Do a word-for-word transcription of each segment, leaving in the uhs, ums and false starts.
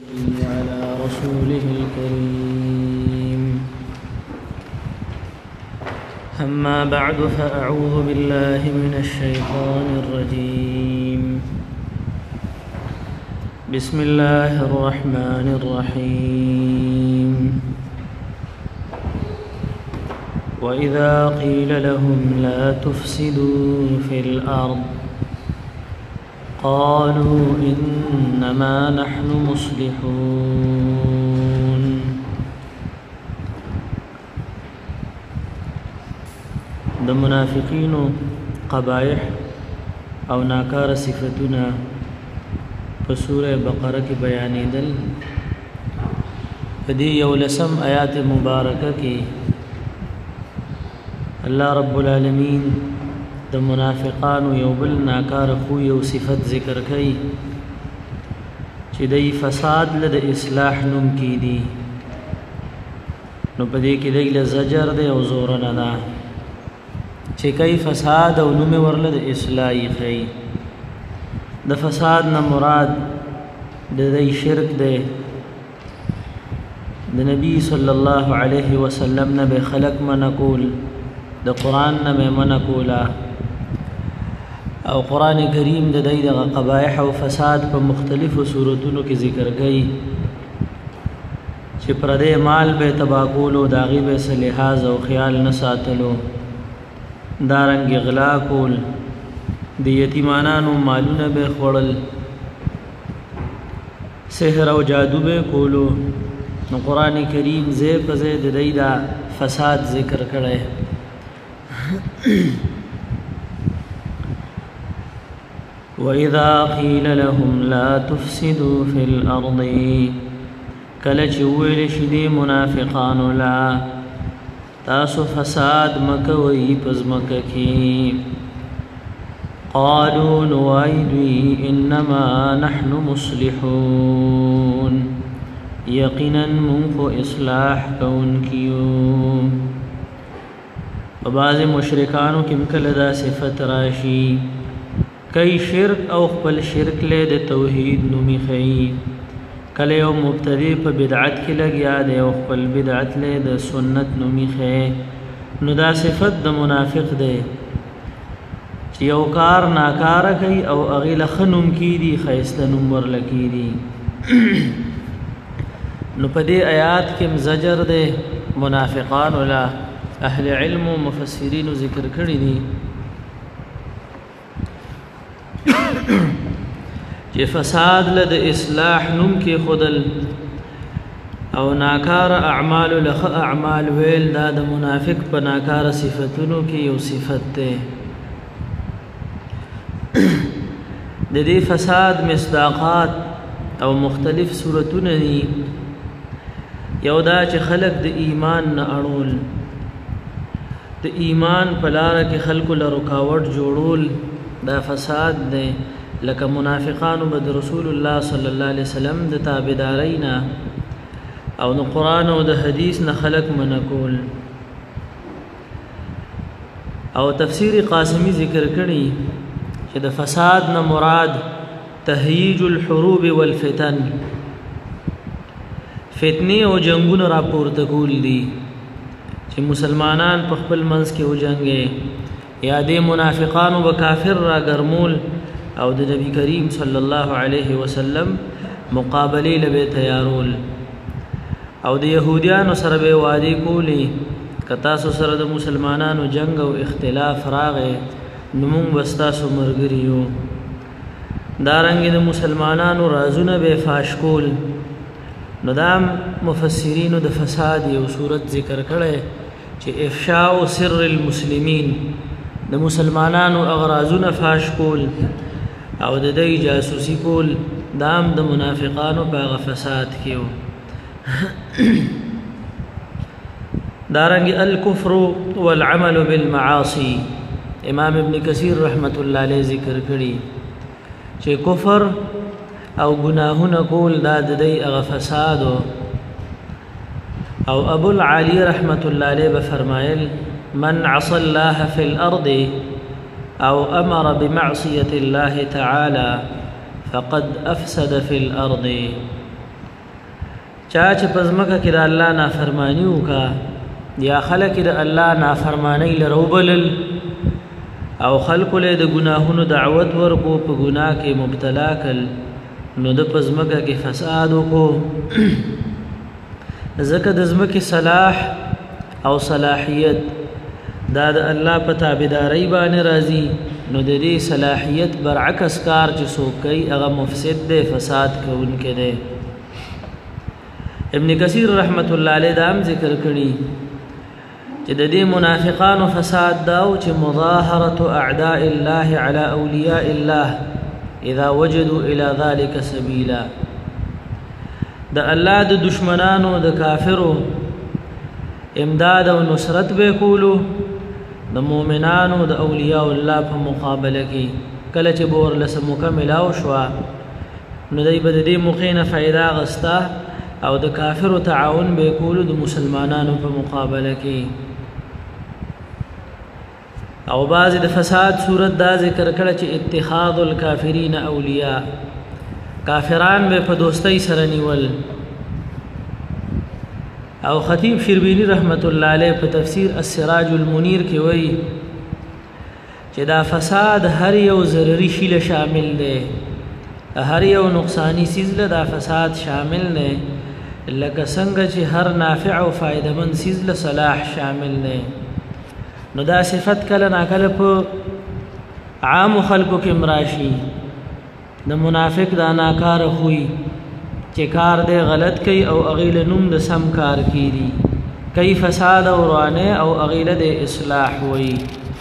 على رسوله الكريم. أما بعد فأعوذ بالله من الشيطان الرجيم. بسم الله الرحمن الرحيم. وإذا قيل لهم لا تفسدوا في الأرض قالوا إنما نحن مصلحون. د منافقینو قبایح او ناکار صفتونه په سوره بقره کې بیانېدل. په دې یولسم آیات مبارکه کې الله رب العالمین د منافقانو یو بل ناکار خو یو صفت ذکر کړي چې د فساد له اصلاح نوم کې دي، نو په دې کې د زجر دی او زور نه ده چې کوي فساد او نوم ورله د اصلاح یې. د فساد نه مراد د دې شرک دی. د نبی صلی الله علیه وسلم نه به خلق منقول، د قران نه منقولا، او قران کریم د دې د قبایح او فساد په مختلفو صورتونو کې ذکر کړي چې پر دې مال به تباکول او داغي به لحاظ او خیال نه ساتلو، دارنګ غلا کول، د یتیمانو مالونه به خوړل، سحر او جادو به کولو. نو قران کریم زې په زې د دې دا فساد ذکر کړي. وَإِذَا قِيلَ لَهُمْ لَا تُفْسِدُوا فِي الْأَرْضِ کله چې ویل شي د منافقانو لا تاسو فساد مکوئ پزمکه کې، قالوا نوایدوی انما نحن مصلحون، یقینا منخ اصلاح کونکیو. و بعض مشرکانو کم کله دا صفت راشي کئی شرک او خپل شرک لے د توحید نومی خی، کله یو مبتدی په بدعت کې لګیا دی او خپل بدعت لے د سنت نومی خی. نو دا صفت د منافق دی چې یو کار ناکار کوي او هغه لخنوم کی دی خیسته نوم ورلکی دی. نو په دې آیات کې زجر دی منافقان ولا اهل علم و مفسرین ذکر کړی دي چې فساد له اصلاح نوم کې خودل او ناکار اعمال له اعمال ویل دا د منافق په ناکار صفاتونو کې یو صفت ده. د دې فساد مصداقات او مختلف صورتونه دي. یو دا چې خلق د ایمان نه اړول، د ایمان په لار کې خلکو له رکاوټ جوړول، دا فساد ده. لکه منافقانو بد رسول الله صلی الله علیه وسلم د تابعدارینا او د قران او د حدیث نه خلق منکول. او تفسیر قاسمی ذکر کړي چې د فساد نه مراد تهیج الحروب والفتن، فتنه او جنگونه راپورته کول دي چې مسلمانان په خپل منځ کې وجنګي، یا د منافقانو به کافر را ګرمول او د نبی کریم صلی الله علیه وسلم مقابله لبه تیارول، او د يهوديانو سره به وادي کولی کتا سره د مسلمانانو جنگ او اختلاف راغې نمون وستاسو مرګریو. دارنګ د مسلمانانو رازونه به فاش کول. نو دام مفسرینو د فساد یو صورت ذکر کړي چې افشاء سر المسلمین، د مسلمانانو اغرازونه فاش کول او د دې جاسوسي کول، دام د منافقانو په فساد کېو. دارنګ الکفر والعمل بالمعاصي، امام ابن کثیر رحمت الله علیه ذکر کړي چې کفر او گناهونه کول دا د دې هغه فساد. او ابو العالی رحمت الله علیه به فرمایل من عصى الله في الارض او امر بمعصيه الله تعالى فقد افسد في الارض. چا چې پزمکه کې د الله نافرمانی وکا یا خلک د الله نافرمانی لروبلل او خلق له د ګناهونو دعوت ورکو په ګناه کې مبتلا کل نو د پزمکه کې فساد وکړو زکه د زمکه صلاح او صلاحیت دا د الله په تابعداري باندې راځي نو د دې صلاحیت برعکس کار چې څوک کوي هغه مفسد دی فساد کوونکی دی ابن کثیر رحمت الله علیه دا هم ذکر کړي چې د دې منافقانو فساد دا او چې مظاهره اعداء الله على اولیاء الله اذا وجدوا الى ذلك سبيلا د الله د دشمنانو د کافرو امداد او نصرت به کولو د مؤمنانو د اولیاء الله په مقابله کې کله چې بور لس مکمل او شو نو دای په دې مخینه فائدہ غستا او د کافرو تعاون به کولو د مسلمانانو په مقابله کې او بعض د فساد صورت دا ذکر کړه چې اتخاذ الکافرین اولیاء کافران به په دوستۍ سره نیول او خطیب شربینی رحمت الله علیه په تفسیر السراج المنیر کې وایي چې دا فساد هر یو ضروري شی له شامل دی هر یو نقصانی سیز له دا فساد شامل دی لکه څنګه چې هر نافع او فائدہ مند سیز له صلاح شامل دی نو دا صفت کله ناکله په عام خلقو کې مراشي د منافق دا ناکار خوې چې کار دې غلط کوي او اغیل نوم د سم کار کیږي کوي فساد او روانه او اغیل د اصلاح وي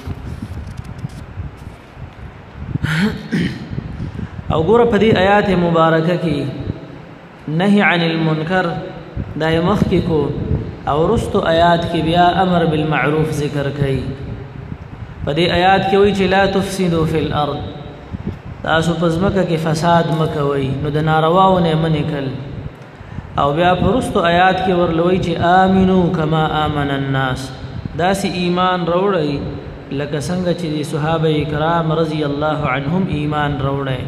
او ګوره په دې آیات مبارکه کې نهي عن المنکر دا مخ کې کو او رستو آیات کې بیا امر بالمعروف ذکر کړي په دې آیات کې وایي چې لا تفسدوا فی الارض تاسو پزمکه کې فساد مکوئ نو د نارواونه منکل او بیا پرستو آیات کې ورلوي چې امنو کما امن الناس داسې ایمان وروړي لکه څنګه چې صحابه کرام رضی الله عنهم ایمان وروړي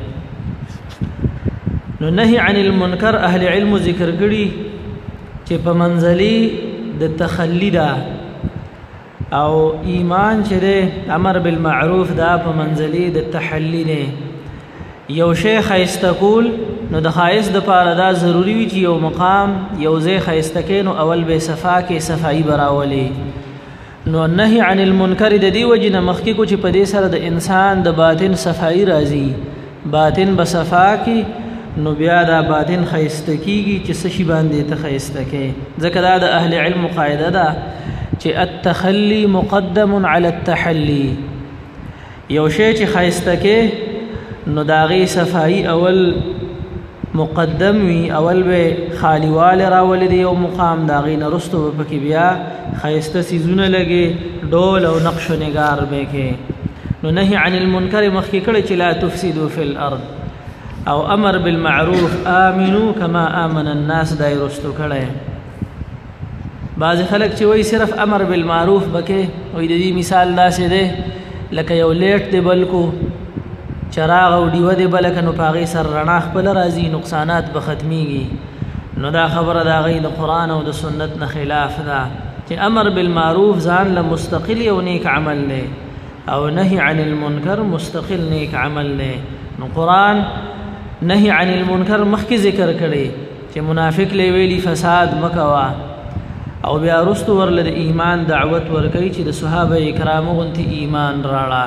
نو نهي عن المنکر اهل علم ذکر کړي چې په منزلي د تخلیدا او ایمان چې امر بالمعروف دا په منزلي د تحلی نه یو شی خیستکول نو د خایس د پاره دا ضروری وي چې یو مقام یو ځای خیستکې نو اول به صفا کې صفائی براولي نو نهي عن المنکر د دی وجنه مخکې کو چې په دې سره د انسان د باطن صفائی راځي باطن بصفا کې نو بیا دا باطن خیستکیږي چې سشي باندې ته خیستکې ځکه دا د اهل علم قاعده ده چې التخلي مقدم على التحلي یو شی چې خیستکې نو داغي صفائی اول مقدم وی اول به خالیوال راول دی او مقام داغي نرستو پکې بیا خیسته سيزونه لګي ډول او نقش و نگار به کې نو نهي عن المنکر مخکې کړي چې لا تفسدوا في الارض او امر بالمعروف امنوا كما امن الناس دای رستو کړي بعض خلک چې وای صرف امر بالمعروف بکې وای د دې مثال داسې دی لکه یو لیټ دی بلکو چراغ او دیو دی بلک نو پاغي سر رڼا خپل راځي نقصانات به ختميږي نو دا خبره دا غي د قران او د سنت نه خلاف ده چې امر بالمعروف ځان له مستقل او نیک عمل نه او نهي عن المنکر مستقل نیک عمل نه نو قران نهي عن المنکر مخکې ذکر کړي چې منافق لی ویلي فساد مکوا او بیا رستو ورله د ایمان دعوت ورکړي چې د صحابه کرامو غنتی ایمان راړه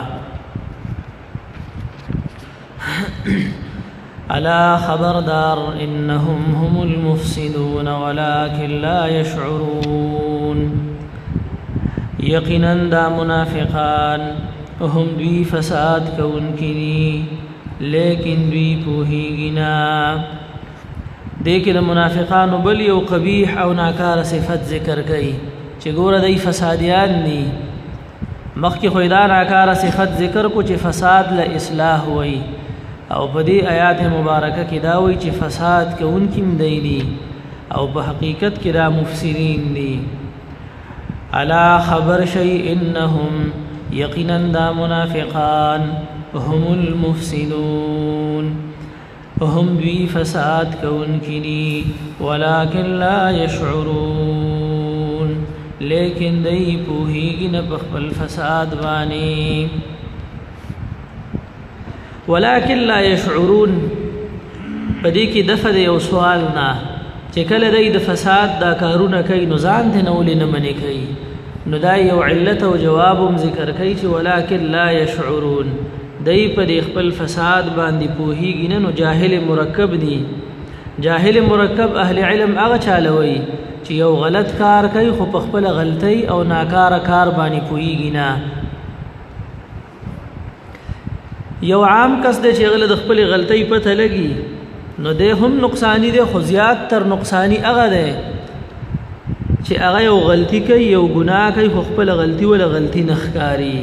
الا خبردار انهم هم المفسدون ولكن لا يشعرون یقینا دا منافقان هم دوی فساد کوونکي لیکن دوی پوهیږي دیکھ د منافقانو بل یو قبیح او ناکار صفت ذکر کړي چې ګوره دای فسادیان دي مخکې خو دا ناکار صفت ذکر کو چې فساد له اصلاح وي او په دې آیات مبارکه کې دا وایي چې فساد کوونکي مدي دي او په حقیقت کې دا مفسدين دي الا خبر شي انهم یقینا دا منافقان هم المفسدون هم دوی فساد کوونکي دي ولکن لا يشعرون لیکن دی پوهیږي نه په خپل فساد باندې ولکن لا يشعرون پدې کې دفع د یو سوال نه چې کله دی د فساد دا کارونه کوي نو ځان ته نو لنه منې کوي نو دا یو علت او جوابم ذکر کوي چې ولکن لا يشعرون دی په خپل فساد باندې پوهیږي نه نو جاهل مرکب دي جاهل مرکب اهل علم هغه چالوي چې یو غلط کار کوي خو په خپل غلطي او ناکار کار باندې پوهیږي نه یو عام کس د چې غلط خپل غلطي پته لګي نو ده هم نقصانی ده خو زیات تر نقصانی هغه ده چې هغه یو غلطي کوي یو ګناه کوي خو خپل غلطي ولا غلطي نخکاری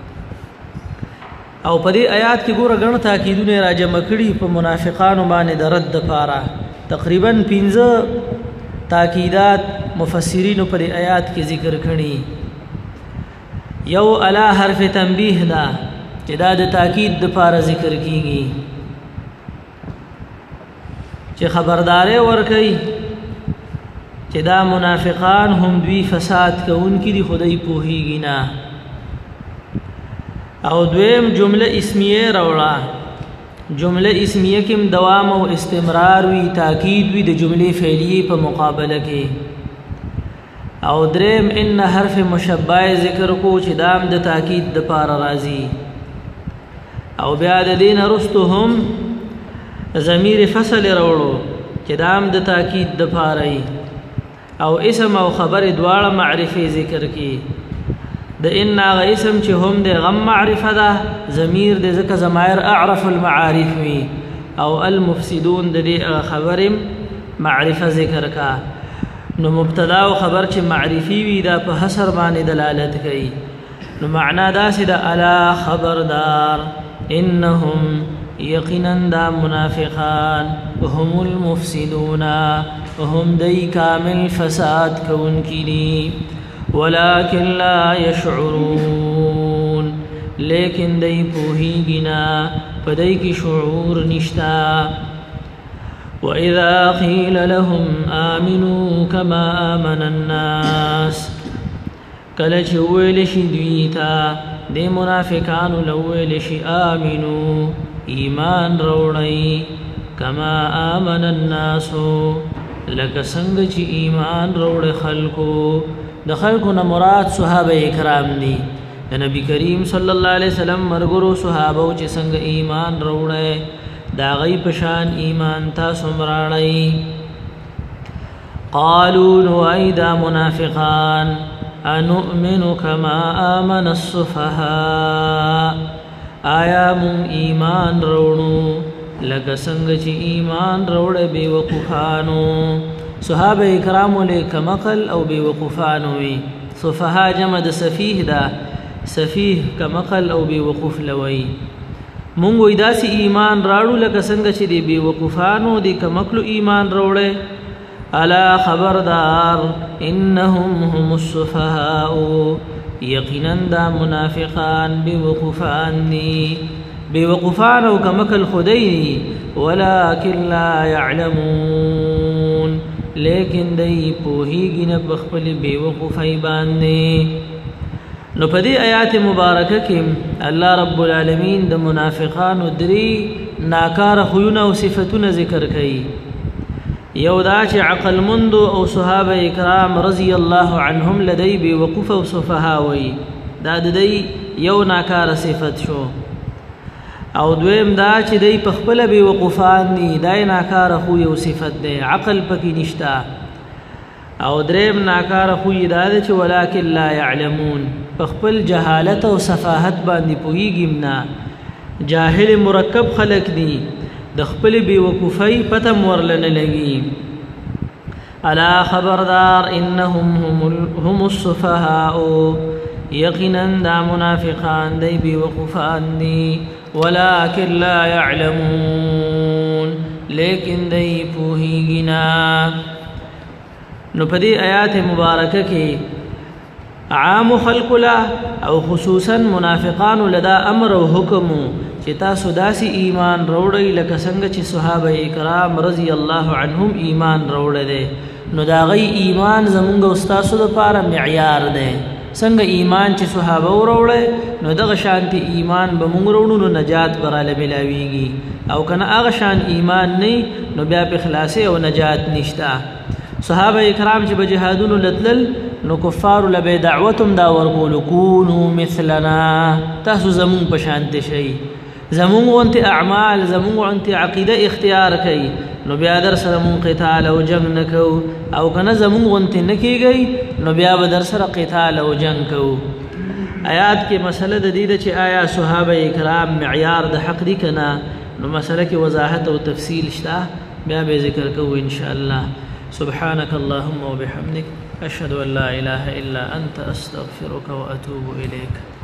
او په دې آیات کې ګوره غن تاکیدونه راجمع کړي په منافقانو باندې د رد لپاره تقریبا پنځه تاکیدات مفسرین په دې آیات کې ذکر کړي یو الا حرف تنبیه دا چې دا د تاکید لپاره ذکر کیږي چې خبرداري ورکړي چې دا منافقان هم دوی فساد کوونکي دي خدای پوهیږي نه او دویم جمله اسمیه راوړه جمله اسمیه کې دوام او استمرار وی تاکید وی د جمله فعلیه په مقابله کې او دریم ان حرف مشبہ ذکر کو چې دام د تاکید د پار راضی او بیا د دین رستهم ضمیر فصل راوړو چې دام د تاکید د پارای او اسم او خبر دواړه معرفه ذکر کې د ان غ اسم چې هم د غم معرفه ده ضمیر د ذکر ضمائر اعرف المعارف وی او المفسدون د دې خبر معرفه ذکر کا نو مبتدا او خبر چې معرفي وی دا په حصر باندې دلالت کوي نو معنا دا سي د الا خبردار انهم یقینا دا منافقان هم المفسدون هم دی کامل فساد کوونکي دي ولكن لا يشعرون لیکن دی پوهیږي نه پدای کی شعور نشتا واذا قيل لهم امنوا كما امن الناس کله چې ویل شي دوی ته د منافقانو لویل شي امنو ایمان وروړی کما امن الناس لکه څنګه چې ایمان وروړ خلکو د خلکو نه مراد صحابه کرام دي د نبی کریم صلی الله علیه وسلم مرګرو صحابه چې څنګه ایمان وروړي دا غي پشان ایمان تاسو مراړی قالوا نو ايدا منافقان انؤمن كما امن السفهاء آیا مون ایمان وروړو لکه څنګه چې ایمان وروړي بے وقوفانو صحابه کرام له کمقل او بے وقوفانو وي صفها جمع د سفيه دا سفيه کمقل او بے وقوف لوي مونږ وې داسې ایمان راړو لکه څنګه چې دی بے وقوفانو دی کمقل ایمان وروړي الا خبردار انهم هم السفهاء یقینا دا منافقان بے وقوفان دي بے وقوفان او کمقل خدای ولكن لا يعلمون لیکن دی پوهیږي نه بخپل بے وقوفای باندې نو په دې آیات مبارکه کې الله رب العالمین د منافقانو درې ناکار خوونه او صفاتونه ذکر کړي یو دا چې عقل مند او صحابه کرام رضی الله عنهم لدی بے وقوف او صفها وي دا د دې یو ناکار صفت شو او دویم دا چې دی په خپل بے وقوفان دي دای ناکار خو یو صفت دی عقل پکې نشتا او دریم ناکار خو دا چې ولکن لا يعلمون په خپل جهالت او سفاهت باندې پوهیږم نه جاهل مرکب خلق دي د خپل بے وقوفي پته مورلنه لګي الا خبردار انهم هم هم السفهاء یقینا دا منافقان دی بے وقوفان دي ولكن لا يعلمون لیکن دی پوهیږي نه نو په دې آیات مبارکه کې عام خلق لا او خصوصا منافقان لدا امر او حکم چې تاسو داسې ایمان وروړی لکه څنګه چې صحابه کرام رضی الله عنهم ایمان وروړل دي نو دا غي ایمان زمونږ استادو لپاره معیار دی څنګه ایمان چې صحابه وروړل نو دغه شانتي ایمان به موږ وروړو نو نجات براله ملاويږي او کنه هغه شان ایمان نه نو بیا په خلاصي او نجات نشتا صحابه کرام چې بجهادونو لتل نو کفار لبه دعوتم دا ورکول کونو مثلنا تاسو زمون په شانت شي زمون وانت اعمال زمون وانت عقیده اختیار کئ نو بیا در سره مون قتال او جنگ نکو او کنه زمون وانت نکیږي نو بیا به در سره قتال او جنگ کو آیات کې مسله د دې چې آیا صحابه کرام معیار د حق دي کنه نو مسله کې وضاحت او تفصیل شته بیا به ذکر کوو ان شاء الله سبحانك اللهم وبحمدك أشهد أن لا إله إلا أنت أستغفرك وأتوب إليك